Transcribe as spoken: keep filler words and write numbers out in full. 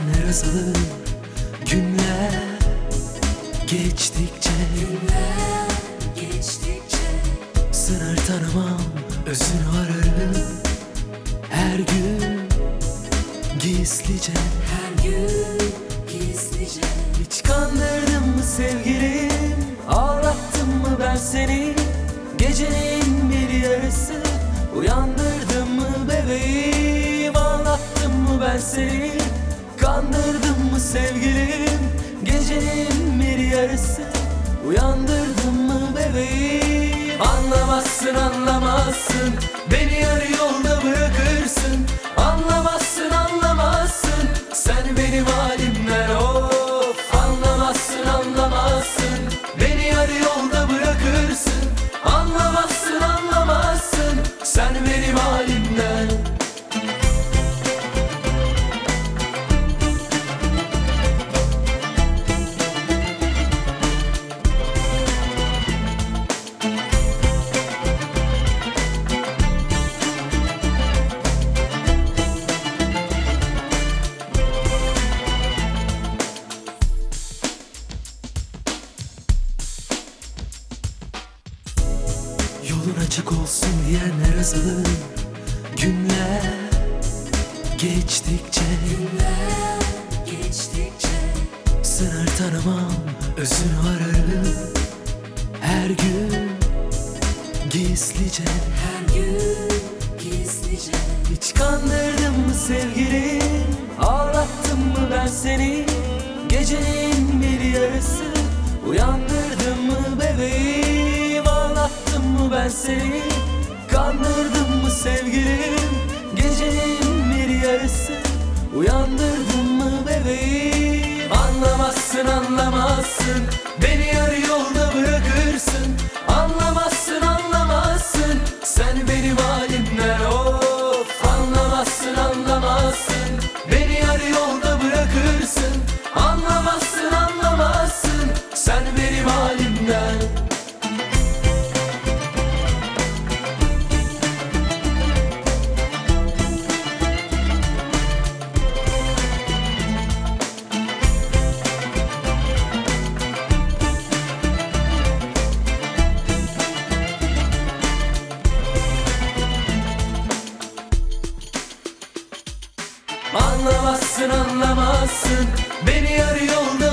diyenler azalır. Günler geçtikçe, Günler geçtikçe sınır tanımam, özünü ararım. Her gün gizlice, her gün gizlice. hiç kandırdım mı sevgilim? Ağlattım mı ben seni? Gecenin bir yarısı uyandırdım mı bebeğim? Ağlattım mı ben seni? Kandırdım mı sevgilim? Gecenin bir yarısı uyandırdım mı bebeğim? Anlamazsın anlamazsın, beni yarı yolda bırakırsın. Anlamazsın anlamazsın, sen benim halimden of. Anlamazsın anlamazsın, beni yarı yolda bırakırsın. Anlamazsın anlamazsın, sen benim halimden. Yolun açık olsun diyenler azalır. Günler geçtikçe, Günler geçtikçe sınır tanımam, özünü ararım. Her gün gizlice, her gün gizlice. hiç kandırdım mı sevgilim? Ağlattım mı ben seni? Gecenin bir yarısı uyandırdım mı bebeğim? Ağlattım mı ben seni? Kandırdım mı sevgilim? Gecenin bir yarısı uyandırdım mı bebeğim? Anlamazsın anlamazsın, beni yarı yolda bırakırsın. Anlamazsın anlamazsın, sen benim halimden of. Anlamazsın anlamazsın, beni yarı yolda bırakırsın. Anlamazsın anlamazsın, sen benim halimden. Anlamazsın anlamazsın, beni yarı yolda